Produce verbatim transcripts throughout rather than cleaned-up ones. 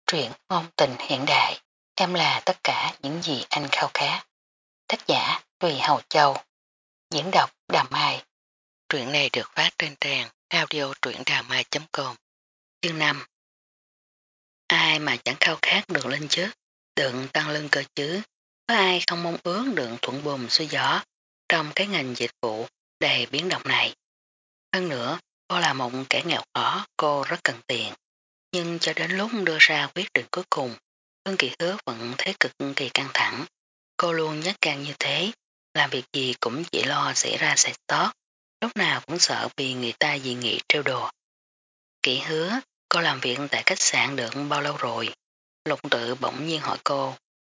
Truyện ngôn tình hiện đại, em là tất cả những gì anh khao khát. Tác giả Tùy Hầu Châu, diễn đọc Đà Mai. Truyện này được phát trên trang audio truyệnđàmai chấm com. Chương năm. Ai mà chẳng khao khát được lên chứ, đừng tăng lương cơ chứ, có ai không mong ước được thuận buồm xuôi gió trong cái ngành dịch vụ đầy biến động này. Hơn nữa, cô là một kẻ nghèo khó, cô rất cần tiền. Nhưng cho đến lúc đưa ra quyết định cuối cùng, Hương Kỳ Hứa vẫn thấy cực kỳ căng thẳng. Cô luôn nhát gan như thế, làm việc gì cũng chỉ lo xảy ra sai sót, lúc nào cũng sợ bị người ta dị nghị trêu đùa. Kỳ Hứa, cô làm việc tại khách sạn được bao lâu rồi? Lục Tự bỗng nhiên hỏi cô.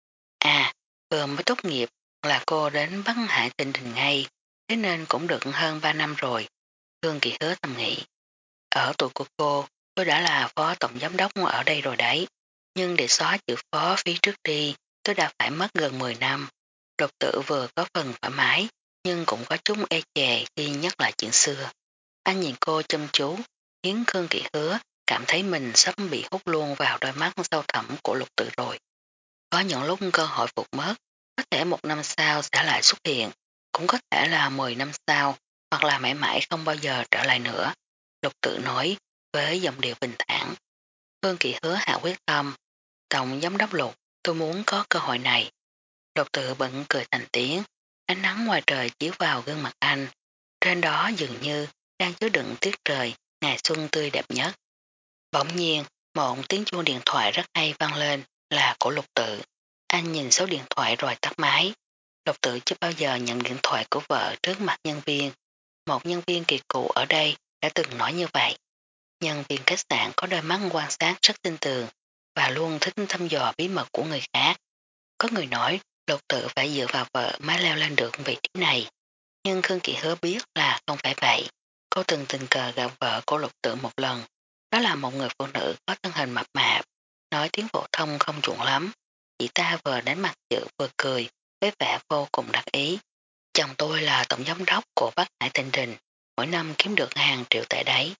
À, vừa mới tốt nghiệp là cô đến Bắc Hải Tinh Đình ngay, thế nên cũng được hơn ba năm rồi. Hương Kỳ Hứa thầm nghĩ. Ở tuổi của cô, tôi đã là phó tổng giám đốc ở đây rồi đấy, nhưng để xóa chữ phó phía trước đi, tôi đã phải mất gần mười năm. Độc tử vừa có phần thoải mái, nhưng cũng có chút e chè khi nhắc lại chuyện xưa. Anh nhìn cô chăm chú, khiến Khương Kỵ Hứa cảm thấy mình sắp bị hút luôn vào đôi mắt sâu thẳm của Lục Tự rồi. Có những lúc cơ hội phục mất, có thể một năm sau sẽ lại xuất hiện, cũng có thể là mười năm sau, hoặc là mãi mãi không bao giờ trở lại nữa. Lục Tự nói với giọng điệu bình thản. Hương Kỵ Hứa hạ quyết tâm. Tổng giám đốc Lục, tôi muốn có cơ hội này. Lục Tự bận cười thành tiếng, ánh nắng ngoài trời chiếu vào gương mặt anh. Trên đó dường như đang chứa đựng tiết trời, ngày xuân tươi đẹp nhất. Bỗng nhiên, một tiếng chuông điện thoại rất hay vang lên, là của Lục Tự. Anh nhìn số điện thoại rồi tắt máy. Lục Tự chưa bao giờ nhận điện thoại của vợ trước mặt nhân viên. Một nhân viên kỳ cựu ở đây đã từng nói như vậy. Nhân viên khách sạn có đôi mắt quan sát rất tin tường và luôn thích thăm dò bí mật của người khác. Có người nói Lục Tự phải dựa vào vợ mới leo lên được vị trí này. Nhưng Khương Kỵ Hứa biết là không phải vậy. Cô từng tình cờ gặp vợ của Lục Tự một lần. Đó là một người phụ nữ có thân hình mập mạp, nói tiếng phổ thông không chuẩn lắm. Chị ta vừa đánh mặt chữ vừa cười, với vẻ vô cùng đặc ý. Chồng tôi là tổng giám đốc của Bắc Hải Tinh Đình, mỗi năm kiếm được hàng triệu tệ đấy.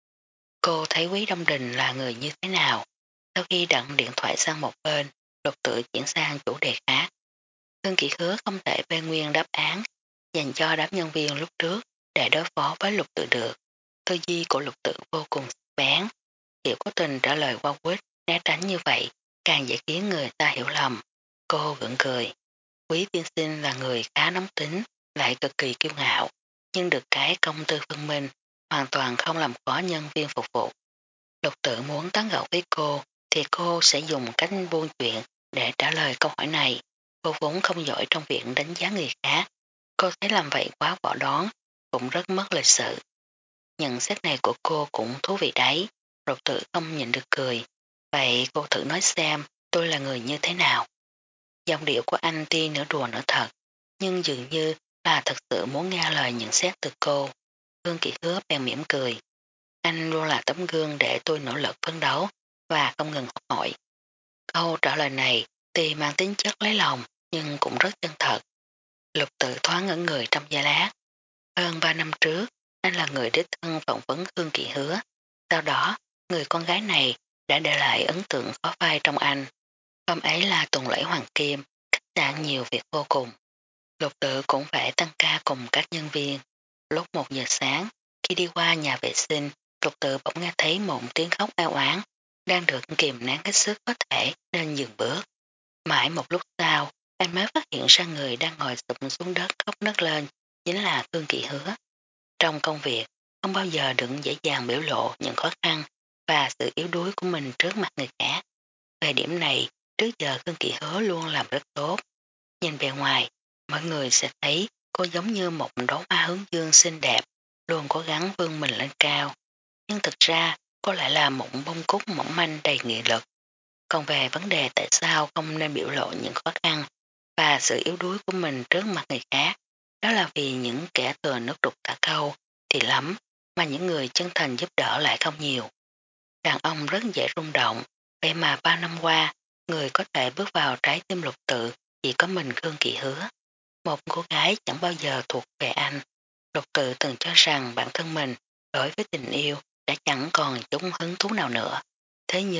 Cô thấy Quý Đông Đình là người như thế nào? Sau khi đặt điện thoại sang một bên, Lục Tự chuyển sang chủ đề khác. Hương Kỵ Hứa không thể bê nguyên đáp án dành cho đám nhân viên lúc trước để đối phó với Lục Tự được. Tư duy của Lục Tự vô cùng bén. Kiểu có tình trả lời qua quýt, né tránh như vậy, càng dễ khiến người ta hiểu lầm. Cô gượng cười. Quý tiên sinh là người khá nóng tính, lại cực kỳ kiêu ngạo, nhưng được cái công tư phân minh, hoàn toàn không làm khó nhân viên phục vụ. Lục Tự muốn tán gẫu với cô, thì cô sẽ dùng cách buôn chuyện để trả lời câu hỏi này. Cô vốn không giỏi trong việc đánh giá người khác. Cô thấy làm vậy quá võ đoán, cũng rất mất lịch sự. Nhận xét này của cô cũng thú vị đấy. Lục Tự không nhịn được cười. Vậy cô thử nói xem tôi là người như thế nào. Giọng điệu của anh tuy nửa đùa nửa thật, nhưng dường như là thật sự muốn nghe lời nhận xét từ cô. Hương Kỵ Hứa bèn mỉm cười. Anh luôn là tấm gương để tôi nỗ lực phấn đấu và không ngừng học hỏi. Câu trả lời này tuy mang tính chất lấy lòng nhưng cũng rất chân thật. Lục Tự thoáng ngẩn người trong giây lát. Hơn ba năm trước, anh là người đích thân phỏng vấn Hương Kỵ Hứa. Sau đó, người con gái này đã để lại ấn tượng khó phai trong anh. Hôm ấy là tuần lễ Hoàng Kim, khách sạn nhiều việc vô cùng. Lục Tự cũng phải tăng ca cùng các nhân viên. Lúc một giờ sáng, khi đi qua nhà vệ sinh, Lục Tự bỗng nghe thấy một tiếng khóc ao oán, đang được kìm nén hết sức có thể nên dừng bước. Mãi một lúc sau, anh mới phát hiện ra người đang ngồi sụp xuống đất khóc nấc lên, chính là Hương Kỵ Hứa. Trong công việc, không bao giờ đừng dễ dàng biểu lộ những khó khăn và sự yếu đuối của mình trước mặt người khác. Về điểm này, trước giờ Hương Kỵ Hứa luôn làm rất tốt. Nhìn bề ngoài, mọi người sẽ thấy cô giống như một đóa hoa hướng dương xinh đẹp, luôn cố gắng vươn mình lên cao. Nhưng thực ra, cô lại là một bông cúc mỏng manh đầy nghị lực. Còn về vấn đề tại sao không nên biểu lộ những khó khăn và sự yếu đuối của mình trước mặt người khác, đó là vì những kẻ thừa nước đục thả câu thì lắm, mà những người chân thành giúp đỡ lại không nhiều. Đàn ông rất dễ rung động, vậy mà bao năm qua, người có thể bước vào trái tim Lục Tự chỉ có mình Khương Kỵ Hứa. Một cô gái chẳng bao giờ thuộc về anh. Lục Tự từng cho rằng bản thân mình đối với tình yêu đã chẳng còn chút hứng thú nào nữa. Thế nhưng,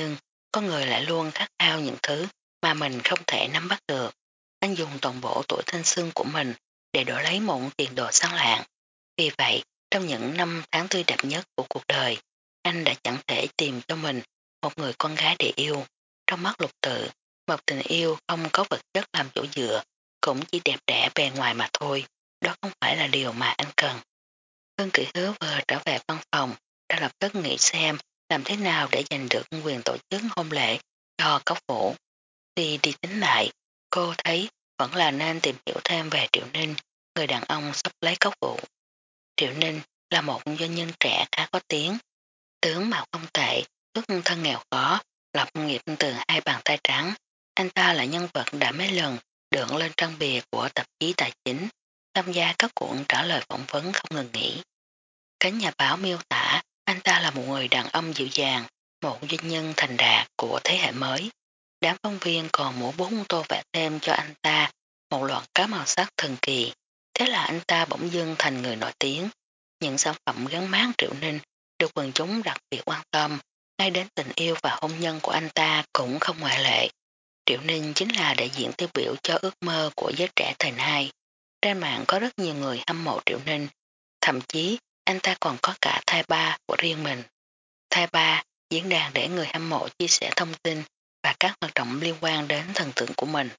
có người lại luôn khát khao những thứ mà mình không thể nắm bắt được. Anh dùng toàn bộ tuổi thanh xuân của mình để đổi lấy một tiền đồ sáng lạng. Vì vậy, trong những năm tháng tươi đẹp nhất của cuộc đời, anh đã chẳng thể tìm cho mình một người con gái để yêu. Trong mắt Lục Tự, một tình yêu không có vật chất làm chỗ dựa, cũng chỉ đẹp đẽ bề ngoài mà thôi. Đó không phải là điều mà anh cần. Hương Kỵ Hứa vừa trở về văn phòng, đã lập tức nghĩ xem làm thế nào để giành được quyền tổ chức hôn lễ cho Cốc Vũ. Thì đi tính lại, cô thấy vẫn là nên tìm hiểu thêm về Triệu Ninh, người đàn ông sắp lấy Cốc Vũ. Triệu Ninh là một doanh nhân trẻ khá có tiếng, tướng mạo không tệ, xuất thân nghèo khó, lập nghiệp từ hai bàn tay trắng. Anh ta là nhân vật đã mấy lần được lên trang bìa của tạp chí tài chính, tham gia các cuộc trả lời phỏng vấn không ngừng nghỉ. Cánh nhà báo miêu tả anh ta là một người đàn ông dịu dàng, một doanh nhân thành đạt của thế hệ mới. Đám phóng viên còn mua bốn tô vẽ thêm cho anh ta một loạt cá màu sắc thần kỳ. Thế là anh ta bỗng dưng thành người nổi tiếng. Những sản phẩm gắn mác Triệu Ninh được quần chúng đặc biệt quan tâm, ngay đến tình yêu và hôn nhân của anh ta cũng không ngoại lệ. Triệu Ninh chính là đại diện tiêu biểu cho ước mơ của giới trẻ thời nay. Trên mạng có rất nhiều người hâm mộ Triệu Ninh, thậm chí anh ta còn có cả thai ba của riêng mình. Thai ba, diễn đàn để người hâm mộ chia sẻ thông tin và các hoạt động liên quan đến thần tượng của mình.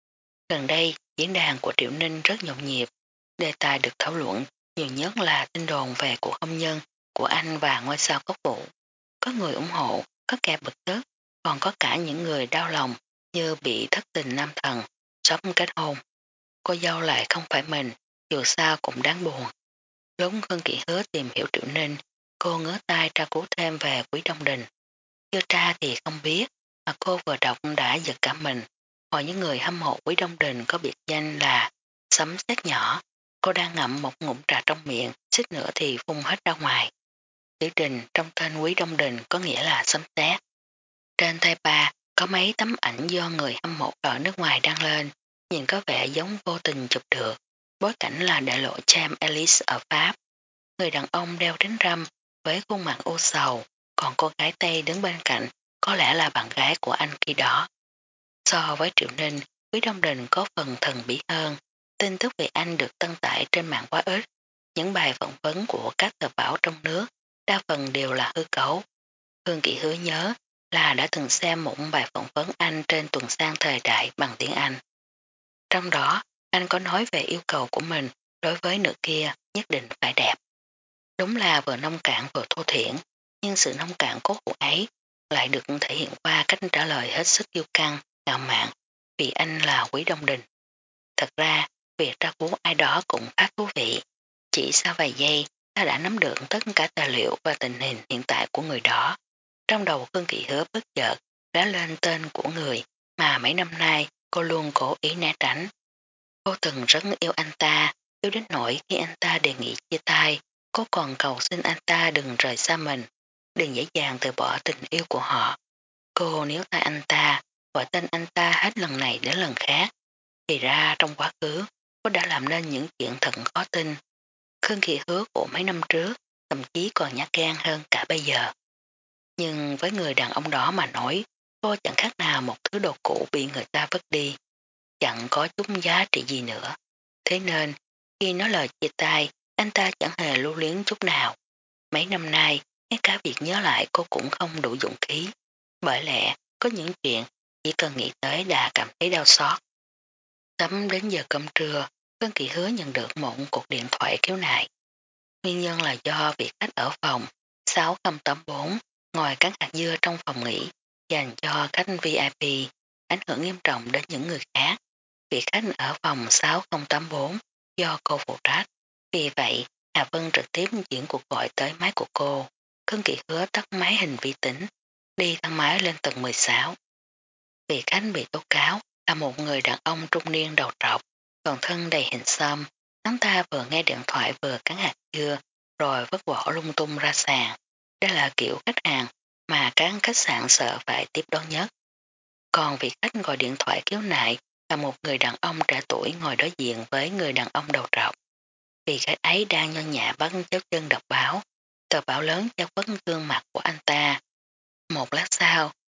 Gần đây, diễn đàn của Triệu Ninh rất nhộn nhịp, đề tài được thảo luận nhiều nhất là tin đồn về cuộc hôn nhân của anh và ngôi sao Cốc Vũ. Có người ủng hộ, có kẻ bực tức, còn có cả những người đau lòng như bị thất tình nam thần, sắp kết hôn. Cô dâu lại không phải mình, dù sao cũng đáng buồn. Lúc Hương Kỵ Hứa tìm hiểu Triệu Ninh, cô ngớ tay tra cứu thêm về Quý Đông Đình. Chưa tra thì không biết, mà cô vừa đọc đã giật cả mình. Hỏi những người hâm mộ Quý Đông Đình có biệt danh là sấm sét nhỏ. Cô đang ngậm một ngụm trà trong miệng, xích nữa thì phun hết ra ngoài. Chữ Đình trong tên Quý Đông Đình có nghĩa là sấm sét. Trên tay bà có mấy tấm ảnh do người hâm mộ ở nước ngoài đăng lên, nhìn có vẻ giống vô tình chụp được. Bối cảnh là đại lộ Champs Elysees ở Pháp. Người đàn ông đeo kính râm với khuôn mặt u sầu, còn cô gái Tây đứng bên cạnh có lẽ là bạn gái của anh khi đó. So với Triệu Ninh, Quý Đông Đình có phần thần bí hơn. Tin tức về anh được đăng tải trên mạng quá ít. Những bài phỏng vấn của các tờ báo trong nước đa phần đều là hư cấu. Hương Kỵ Hứa nhớ là đã từng xem một bài phỏng vấn anh trên tuần san thời đại bằng tiếng Anh. Trong đó, anh có nói về yêu cầu của mình đối với nữ kia nhất định phải đẹp. Đúng là vừa nông cạn vừa thô thiển, nhưng sự nông cạn cố hữu ấy lại được thể hiện qua cách trả lời hết sức kiêu căng, ngạo mạn, vì anh là Quý Đông Đình. Thật ra, việc tra cứu ai đó cũng khá thú vị. Chỉ sau vài giây, ta đã nắm được tất cả tài liệu và tình hình hiện tại của người đó. Trong đầu Hương Kỵ Hứa bất chợt đã lên tên của người mà mấy năm nay cô luôn cố ý né tránh. Cô từng rất yêu anh ta, yêu đến nỗi khi anh ta đề nghị chia tay, cô còn cầu xin anh ta đừng rời xa mình, đừng dễ dàng từ bỏ tình yêu của họ. Cô níu tay anh ta, gọi tên anh ta hết lần này đến lần khác. Thì ra trong quá khứ, cô đã làm nên những chuyện thật khó tin. Khương Kỳ Hứa của mấy năm trước, thậm chí còn nhát gan hơn cả bây giờ. Nhưng với người đàn ông đó mà nói, cô chẳng khác nào một thứ đồ cũ bị người ta vứt đi. Chẳng có chút giá trị gì nữa. Thế nên, khi nói lời chia tay, anh ta chẳng hề lưu luyến chút nào. Mấy năm nay, ngay cả việc nhớ lại cô cũng không đủ dũng khí. Bởi lẽ, có những chuyện chỉ cần nghĩ tới đã cảm thấy đau xót. Sắm đến giờ cơm trưa, Vân Kỳ Hứa nhận được một cuộc điện thoại khiếu nại. Nguyên nhân là do việc khách ở phòng sáu không tám bốn ngồi cắn hạt dưa trong phòng nghỉ dành cho khách vi ai pi, ảnh hưởng nghiêm trọng đến những người khác. Vị khách ở phòng sáu không tám bốn do cô phụ trách. Vì vậy, Hà Vân trực tiếp chuyển cuộc gọi tới máy của cô. Khương Kỳ Hứa tắt máy hình vi tính, đi thang máy lên tầng mười sáu. Vị khách bị tố cáo là một người đàn ông trung niên đầu trọc, toàn thân đầy hình xăm. Hắn ta vừa nghe điện thoại vừa cắn hạt dưa, rồi vứt bỏ lung tung ra sàn. Đây là kiểu khách hàng mà các khách sạn sợ phải tiếp đón nhất. Còn vị khách gọi điện thoại khiếu nại là một người đàn ông trẻ tuổi ngồi đối diện với người đàn ông đầu trọc. Vì khách ấy đang nhon nhã bắt chéo chân đọc báo, tờ báo lớn che khuất gương mặt của anh ta. Một lát sau,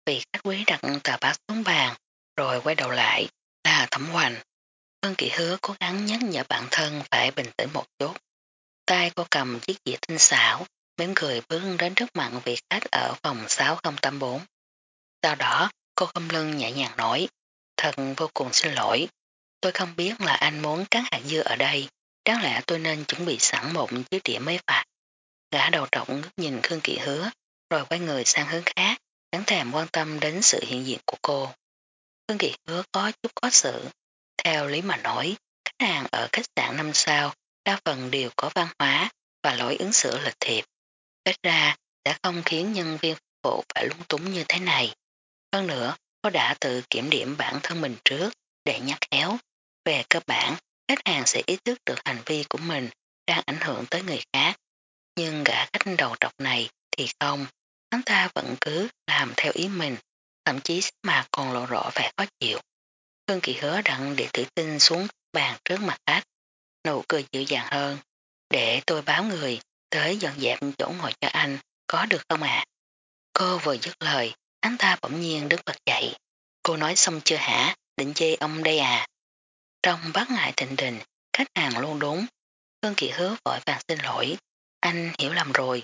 Vị khách quý đặt tờ báo xuống bàn, rồi quay đầu lại, là Thẩm Hoành. Phương Kỵ Hứa cố gắng nhắc nhở bản thân phải bình tĩnh một chút. Tay cô cầm chiếc dĩa tinh xảo, mỉm cười bước đến trước mặt vị khách ở phòng sáu không tám bốn. Sau đó, cô không lưng nhẹ nhàng nói, thật vô cùng xin lỗi. Tôi không biết là anh muốn cắn hạt dưa ở đây, đáng lẽ tôi nên chuẩn bị sẵn một chiếc đĩa mới phạt. Gã đầu trọc ngước nhìn Khương Kỵ Hứa, rồi quay người sang hướng khác, chẳng thèm quan tâm đến sự hiện diện của cô. Khương Kỵ Hứa có chút khó xử. Theo lý mà nói, khách hàng ở khách sạn năm sao đa phần đều có văn hóa và lối ứng xử lịch thiệp. Ít ra đã không khiến nhân viên phục vụ phải lung túng như thế này. Hơn nữa, cô đã tự kiểm điểm bản thân mình trước để nhắc khéo. Về cơ bản, khách hàng sẽ ý thức được hành vi của mình đang ảnh hưởng tới người khác. Nhưng gã khách đầu trọc này thì không. Hắn ta vẫn cứ làm theo ý mình, thậm chí mà còn lộ rõ vẻ khó chịu. Khương Kỳ Hứa đặng để thử tinh xuống bàn trước mặt khách, nụ cười dịu dàng hơn. Để tôi báo người tới dọn dẹp chỗ ngồi cho anh, có được không ạ? Cô vừa dứt lời, hắn ta bỗng nhiên đứng bật dậy. Cô nói xong chưa hả, định chê ông đây à? Trong bát ngại thịnh đình, khách hàng luôn đúng. Khương Kỳ Hứa vội vàng xin lỗi, anh hiểu lầm rồi.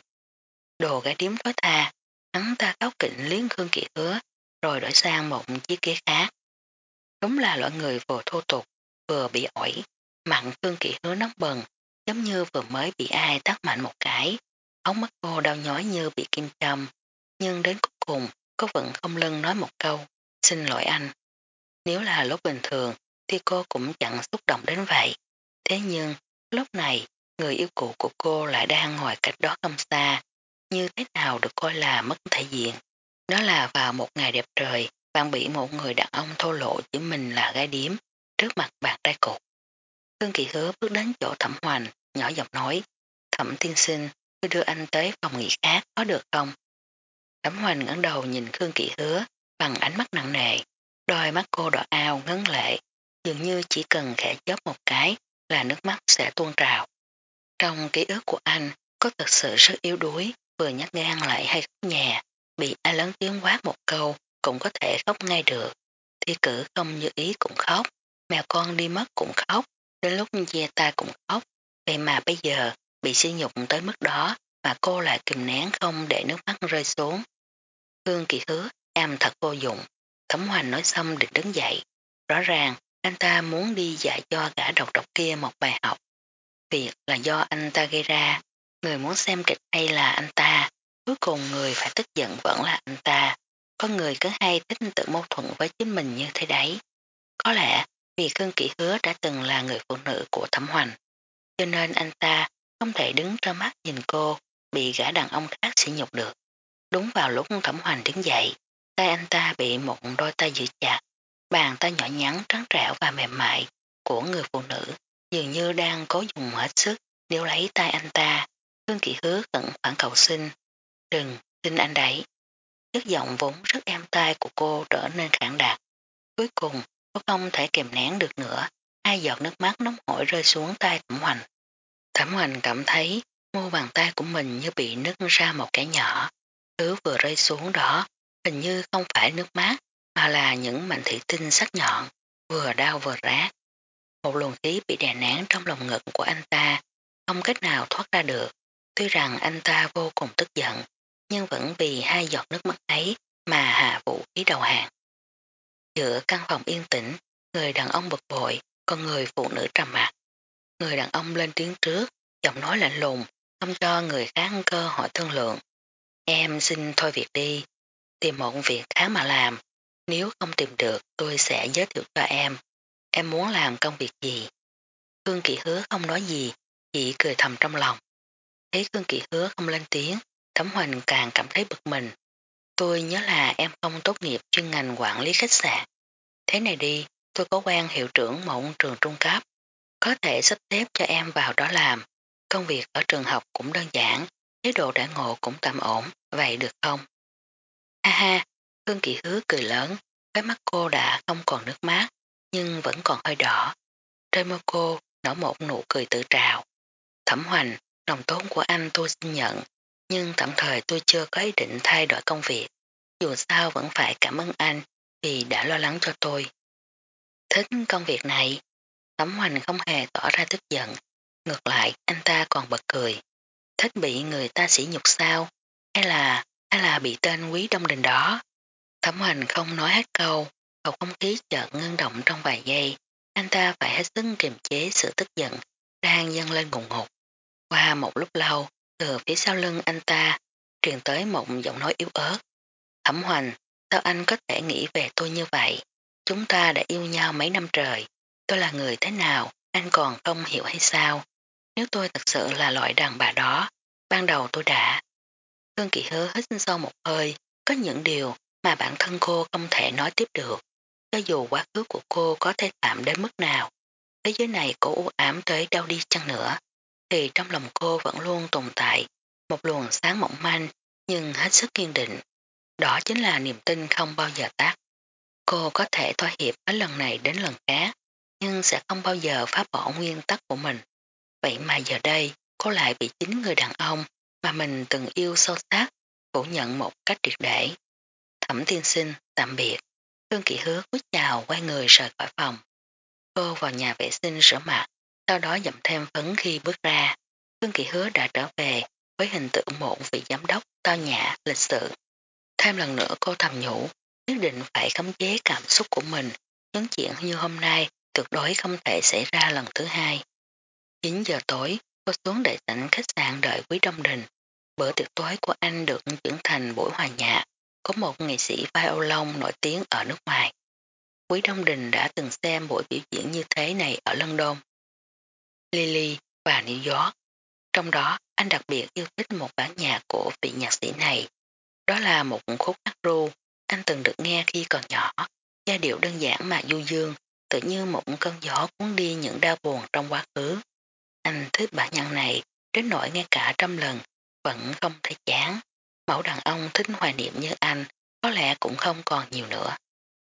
Đồ gái điếm thối tha, hắn ta cáo kỉnh liếng Khương Kỳ Hứa, rồi đổi sang một chiếc ghế khác. Đúng là loại người vừa thô tục, vừa bị ổi, mặn Khương Kỳ Hứa nóng bần, giống như vừa mới bị ai tát mạnh một cái. Ống mắt cô đau nhói như bị kim châm, nhưng đến cuối cùng cô vẫn không lưng nói một câu, xin lỗi anh. Nếu là lúc bình thường thì cô cũng chẳng xúc động đến vậy. Thế nhưng, lúc này, người yêu cũ của cô lại đang ngồi cách đó không xa, như thế nào được coi là mất thể diện. Đó là vào một ngày đẹp trời, bạn bị một người đàn ông thô lộ chỉ mình là gái điếm, trước mặt bạn trai cục. Khương Kỳ Hứa bước đến chỗ Thẩm Hoành, nhỏ giọng nói, Thẩm tiên sinh, tôi đưa anh tới phòng nghỉ khác, có được không? Thẩm Hoành ngẩng đầu nhìn Khương Kỳ Hứa, bằng ánh mắt nặng nề, đôi mắt cô đỏ ao ngấn lệ, dường như chỉ cần khẽ chớp một cái là nước mắt sẽ tuôn trào. Trong ký ức của anh, có thật sự rất yếu đuối, vừa nhát gan lại hay khóc nhè, bị ai lớn tiếng quát một câu cũng có thể khóc ngay được. Thi cử không như ý cũng khóc, mèo con đi mất cũng khóc, đến lúc chia tay cũng khóc. Vậy mà bây giờ bị sỉ nhục tới mức đó mà cô lại kìm nén không để nước mắt rơi xuống. Hương Kỳ Hứa, em thật vô dụng. Thẩm Hoành nói xong định đứng dậy. Rõ ràng anh ta muốn đi dạy cho gã độc độc kia một bài học. Việc là do anh ta gây ra, người muốn xem kịch hay là anh ta, cuối cùng người phải tức giận vẫn là anh ta. Có người cứ hay thích tự mâu thuẫn với chính mình như thế đấy. Có lẽ vì Khương Kỷ Hứa đã từng là người phụ nữ của Thẩm Hoành, cho nên anh ta không thể đứng ra mắt nhìn cô bị gã đàn ông khác sỉ nhục được. Đúng vào lúc Thẩm Hoành đứng dậy, tay anh ta bị một đôi tay giữ chặt, bàn tay nhỏ nhắn trắng trẻo và mềm mại của người phụ nữ dường như đang cố dùng hết sức nếu lấy tay anh ta. Khương Kỷ Hứa cẩn khoản cầu xin, đừng, xin anh đấy. Chất giọng vốn rất êm tai của cô trở nên khẳng đạt. Cuối cùng, cô không thể kìm nén được nữa, hai giọt nước mắt nóng hổi rơi xuống tay Thẩm Hoành. Thẩm Hoành cảm thấy mu bàn tay của mình như bị nứt ra một cái nhỏ. Thứ vừa rơi xuống đó, hình như không phải nước mắt, mà là những mảnh thủy tinh sắc nhọn, vừa đau vừa rát. Một luồng khí bị đè nén trong lòng ngực của anh ta, không cách nào thoát ra được. Tuy rằng anh ta vô cùng tức giận, nhưng vẫn vì hai giọt nước mắt ấy mà hạ vũ khí đầu hàng. Giữa căn phòng yên tĩnh, người đàn ông bực bội, còn người phụ nữ trầm mặc. Người đàn ông lên tiếng trước, giọng nói lạnh lùng, không cho người khác cơ hội thương lượng. Em xin thôi việc đi, tìm một việc khác mà làm. Nếu không tìm được tôi sẽ giới thiệu cho em. Em muốn làm công việc gì? Khương Kỵ Hứa không nói gì, chỉ cười thầm trong lòng. Thấy Khương Kỵ Hứa không lên tiếng, Thẩm Hoành càng cảm thấy bực mình. Tôi nhớ là em không tốt nghiệp chuyên ngành quản lý khách sạn. Thế này đi, tôi có quen hiệu trưởng một trường trung cấp, có thể sắp xếp cho em vào đó làm. Công việc ở trường học cũng đơn giản, chế độ đãi ngộ cũng tạm ổn, vậy được không? Ha ha, Khương Kỵ Hứa cười lớn, cái mắt cô đã không còn nước mắt, nhưng vẫn còn hơi đỏ. Trên môi cô nở một nụ cười tự trào. Thẩm Hoành, lòng tốt của anh tôi xin nhận, nhưng tạm thời tôi chưa có ý định thay đổi công việc. dù sao vẫn phải cảm ơn anh vì đã lo lắng cho tôi. Thích công việc này, Thẩm Hoành không hề tỏ ra tức giận, ngược lại anh ta còn bật cười. Thích bị người ta sỉ nhục sao, hay là, hay là bị tên Quý Đông Đình đó. Thẩm Hoành không nói hết câu, bầu không khí chợt ngưng động trong vài giây, anh ta phải hết sức kiềm chế sự tức giận, đang dâng lên ngùng ngục. Qua một lúc lâu, từ phía sau lưng anh ta, truyền tới một giọng nói yếu ớt. Thẩm Hoành, sao anh có thể nghĩ về tôi như vậy? Chúng ta đã yêu nhau mấy năm trời, tôi là người thế nào, anh còn không hiểu hay sao? Nếu tôi thật sự là loại đàn bà đó, ban đầu tôi đã. Khương Kỳ Hứa hít sâu một hơi, có những điều mà bản thân cô không thể nói tiếp được. Cho dù quá khứ của cô có thể thảm đến mức nào, thế giới này cô u ám tới đâu đi chăng nữa, thì trong lòng cô vẫn luôn tồn tại một luồng sáng mỏng manh nhưng hết sức kiên định. Đó chính là niềm tin không bao giờ tắt. Cô có thể thỏa hiệp hết lần này đến lần khác, nhưng sẽ không bao giờ phá bỏ nguyên tắc của mình. Vậy mà giờ đây, cô lại bị chính người đàn ông mà mình từng yêu sâu sắc, phủ nhận một cách triệt để. Thẩm tiên sinh, tạm biệt. Hương Kỳ Hứa cúi chào quay người rời khỏi phòng. Cô vào nhà vệ sinh rửa mặt, sau đó dặm thêm phấn khi bước ra. Hương Kỳ Hứa đã trở về với hình tượng một vị giám đốc tao nhã, lịch sự. Thêm lần nữa cô thầm nhủ, nhất định phải khống chế cảm xúc của mình, những chuyện như hôm nay tuyệt đối không thể xảy ra lần thứ hai. chín giờ tối, cô xuống đại sảnh khách sạn đợi Quý Đông Đình. Bữa tiệc tối của anh được chuyển thành buổi hòa nhạc, có một nghệ sĩ violon nổi tiếng ở nước ngoài. Quý Đông Đình đã từng xem buổi biểu diễn như thế này ở London, Lily và New York. Trong đó, anh đặc biệt yêu thích một bản nhạc của vị nhạc sĩ này. Đó là một khúc hát ru, anh từng được nghe khi còn nhỏ, giai điệu đơn giản mà du dương, tự như một cơn gió cuốn đi những đau buồn trong quá khứ. Anh thích bản nhạc này, đến nỗi ngay cả trăm lần, vẫn không thấy chán. Mẫu đàn ông thích hoài niệm như anh, có lẽ cũng không còn nhiều nữa.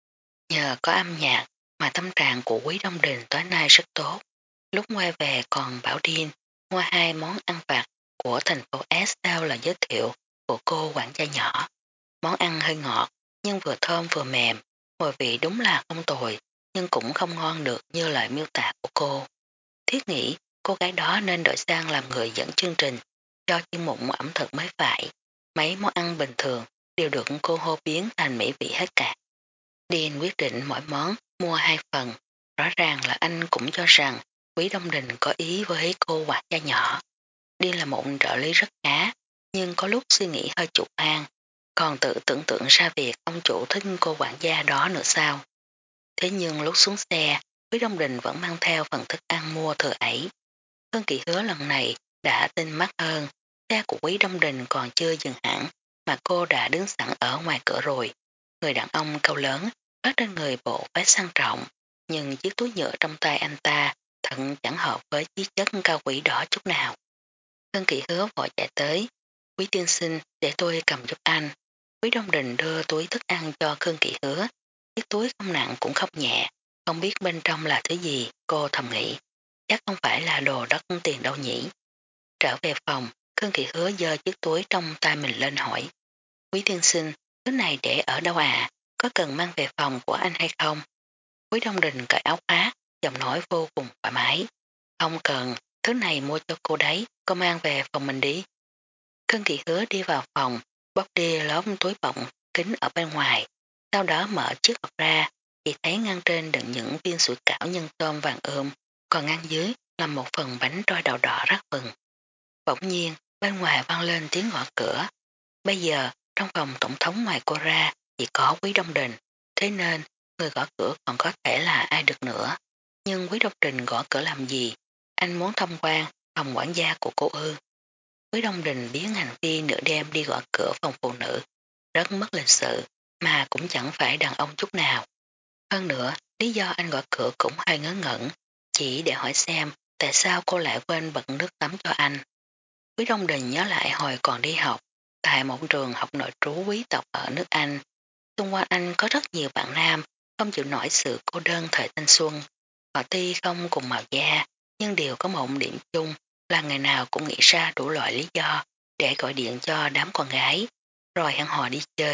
Nhờ có âm nhạc mà tâm trạng của Quý Đông Đình tối nay rất tốt. Lúc quay về còn bảo điên, mua hai món ăn vặt của thành phố S theo lời giới thiệu của cô quản gia nhỏ. Món ăn hơi ngọt, nhưng vừa thơm vừa mềm, mùi vị đúng là không tồi, nhưng cũng không ngon được như lời miêu tả của cô. Thiết nghĩ cô gái đó nên đổi sang làm người dẫn chương trình cho chuyên mục ẩm thực mới phải. Mấy món ăn bình thường đều được cô hô biến thành mỹ vị hết cả. Điền quyết định mỗi món mua hai phần. Rõ ràng là anh cũng cho rằng Quý Đông Đình có ý với cô quản gia nhỏ. Điền là một trợ lý rất khá, nhưng có lúc suy nghĩ hơi chủ quan, còn tự tưởng tượng ra việc ông chủ thích cô quản gia đó nữa sao. Thế nhưng lúc xuống xe, Quý Đông Đình vẫn mang theo phần thức ăn mua thừa ấy. Hương Kỳ Hứa lần này đã tinh mắt hơn, xe của Quý Đông Đình còn chưa dừng hẳn mà cô đã đứng sẵn ở ngoài cửa rồi. Người đàn ông cao lớn bắt trên người bộ vest sang trọng, nhưng chiếc túi nhựa trong tay anh ta thật chẳng hợp với chiếc chất cao quý đó chút nào. Hương Kỳ Hứa vội chạy tới, Quý tiên sinh để tôi cầm giúp anh. Quý Đông Đình đưa túi thức ăn cho Khương Kỳ Hứa, chiếc túi không nặng cũng không nhẹ, không biết bên trong là thứ gì, cô thầm nghĩ, chắc không phải là đồ đất tiền đâu nhỉ. Trở về phòng, Khương Kỳ Hứa giơ chiếc túi trong tay mình lên hỏi, Quý tiên sinh, thứ này để ở đâu à, có cần mang về phòng của anh hay không? Quý Đông Đình cởi áo khoác, giọng nói vô cùng thoải mái. Không cần, thứ này mua cho cô đấy, cô mang về phòng mình đi. Khương Kỳ Hứa đi vào phòng, bóc đi lớp túi bọng kính ở bên ngoài, sau đó mở chiếc hộp ra, chỉ thấy ngăn trên đựng những viên sủi cảo nhân tôm vàng ươm, còn ngăn dưới là một phần bánh trôi đậu đỏ rắc vừng. Bỗng nhiên, bên ngoài vang lên tiếng gõ cửa. Bây giờ, trong phòng tổng thống ngoài cô ra, chỉ có Quý Đông Đình, thế nên người gõ cửa còn có thể là ai được nữa. Nhưng Quý Đông Đình gõ cửa làm gì? Anh muốn thông quan phòng quản gia của cô ư? Quý Đông Đình biến hành vi nửa đêm đi gõ cửa phòng phụ nữ, rất mất lịch sự, mà cũng chẳng phải đàn ông chút nào. Hơn nữa, lý do anh gõ cửa cũng hơi ngớ ngẩn, chỉ để hỏi xem tại sao cô lại quên bật nước tắm cho anh. Quý Đông Đình nhớ lại hồi còn đi học, tại một trường học nội trú quý tộc ở nước Anh. Xung quanh anh có rất nhiều bạn nam không chịu nổi sự cô đơn thời thanh xuân. Họ tuy không cùng màu da, nhưng đều có một điểm chung là ngày nào cũng nghĩ ra đủ loại lý do để gọi điện cho đám con gái, rồi hẹn hò đi chơi,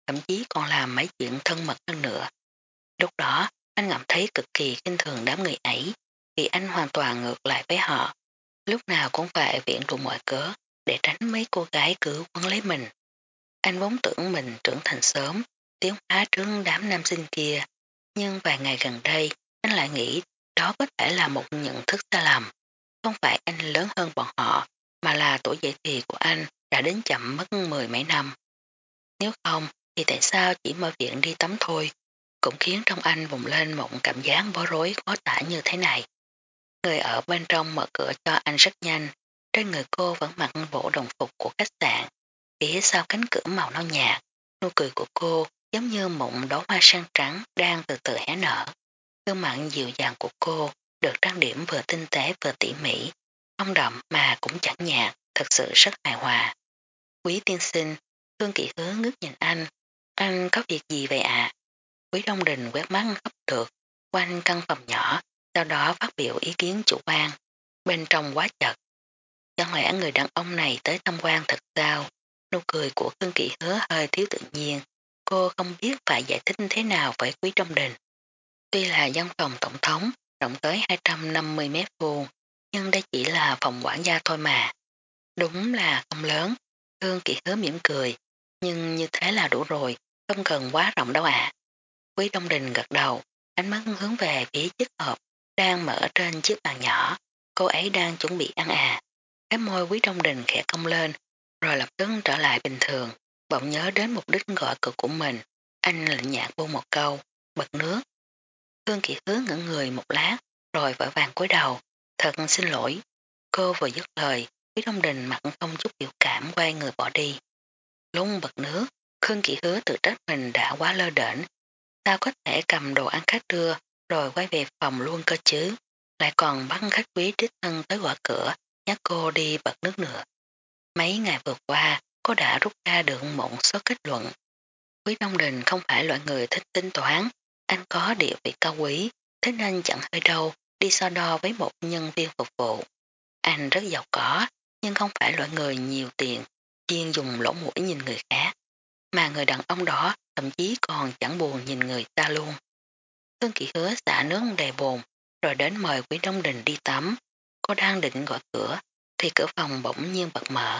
thậm chí còn làm mấy chuyện thân mật hơn nữa. Lúc đó, anh cảm thấy cực kỳ kinh thường đám người ấy, vì anh hoàn toàn ngược lại với họ. Lúc nào cũng phải viện đủ mọi cớ để tránh mấy cô gái cứ quấn lấy mình. Anh vốn tưởng mình trưởng thành sớm, tiến hóa trước đám nam sinh kia, nhưng vài ngày gần đây, anh lại nghĩ đó có thể là một nhận thức sai lầm. Không phải anh lớn hơn bọn họ, mà là tuổi dậy thì của anh đã đến chậm mất mười mấy năm. Nếu không, thì tại sao chỉ mở viện đi tắm thôi, cũng khiến trong anh bùng lên một cảm giác bối rối khó tả như thế này. Người ở bên trong mở cửa cho anh rất nhanh, trên người cô vẫn mặc bộ đồng phục của khách sạn, phía sau cánh cửa màu nâu nhạt, nụ cười của cô giống như một đóa hoa sen trắng đang từ từ hé nở. Gương mặt dịu dàng của cô được trang điểm vừa tinh tế vừa tỉ mỉ, không đậm mà cũng chẳng nhạt, thật sự rất hài hòa. Quý tiên sinh, Thương Kỵ Hứa ngước nhìn anh, anh có việc gì vậy ạ? Quý Đông Đình quét mắt khắp được quanh căn phòng nhỏ, sau đó phát biểu ý kiến chủ quan. Bên trong quá chật. Chẳng lẽ người đàn ông này tới tham quan thật sao? Nụ cười của Khương Kỵ Hứa hơi thiếu tự nhiên. Cô không biết phải giải thích thế nào với Quý Đông Đình. Tuy là văn phòng tổng thống, rộng tới hai trăm năm mươi mét vuông, nhưng đây chỉ là phòng quản gia thôi mà. Đúng là không lớn. Khương Kỵ Hứa mỉm cười. Nhưng như thế là đủ rồi, không cần quá rộng đâu ạ. Quý Đông Đình gật đầu, ánh mắt hướng về phía chiếc hộp đang mở trên chiếc bàn nhỏ. Cô ấy đang chuẩn bị ăn à. Cái môi Quý Đông Đình khẽ cong lên, rồi lập tức trở lại bình thường. Bỗng nhớ đến mục đích gọi cửa của mình. Anh lạnh nhạt buông một câu, bật nước. Hương Kỵ Hứa ngẩn người một lát, rồi vội vàng cúi đầu. Thật xin lỗi. Cô vừa dứt lời, Quý Đông Đình mặt không chút biểu cảm quay người bỏ đi. Lúc bật nước, Khương Kỵ Hứa tự trách mình đã quá lơ đễnh. Sao có thể cầm đồ ăn khách đưa rồi quay về phòng luôn cơ chứ, lại còn bắt khách quý đích thân tới gõ cửa nhắc cô đi bật nước nữa. Mấy ngày vừa qua cô đã rút ra được một số kết luận. Quý Đông Đình không phải loại người thích tính toán, anh có địa vị cao quý, thế nên chẳng hơi đâu đi so đo với một nhân viên phục vụ. Anh rất giàu có, nhưng không phải loại người nhiều tiền, chuyên dùng lỗ mũi nhìn người khác. Mà người đàn ông đó thậm chí còn chẳng buồn nhìn người ta luôn. Hương Kỵ Hứa xả nước đầy bồn, rồi đến mời Quý Đông Đình đi tắm. Cô đang định gọi cửa, thì cửa phòng bỗng nhiên bật mở.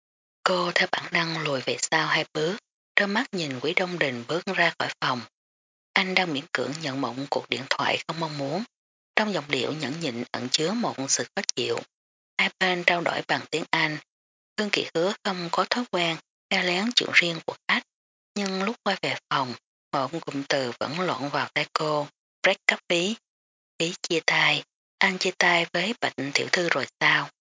Cô theo bản năng lùi về sau hai bước, đôi mắt nhìn Quý Đông Đình bước ra khỏi phòng. Anh đang miễn cưỡng nhận một cuộc điện thoại không mong muốn. Trong giọng điệu nhẫn nhịn ẩn chứa một sự khó chịu. Hai bên trao đổi bằng tiếng Anh. Hương Kỵ Hứa không có thói quen nghe lén chuyện riêng của khách, nhưng lúc quay về phòng, một cụm từ vẫn lộn vào tay cô. Break up phí. Phí chia tay. Anh chia tay với Bạch tiểu thư rồi sao?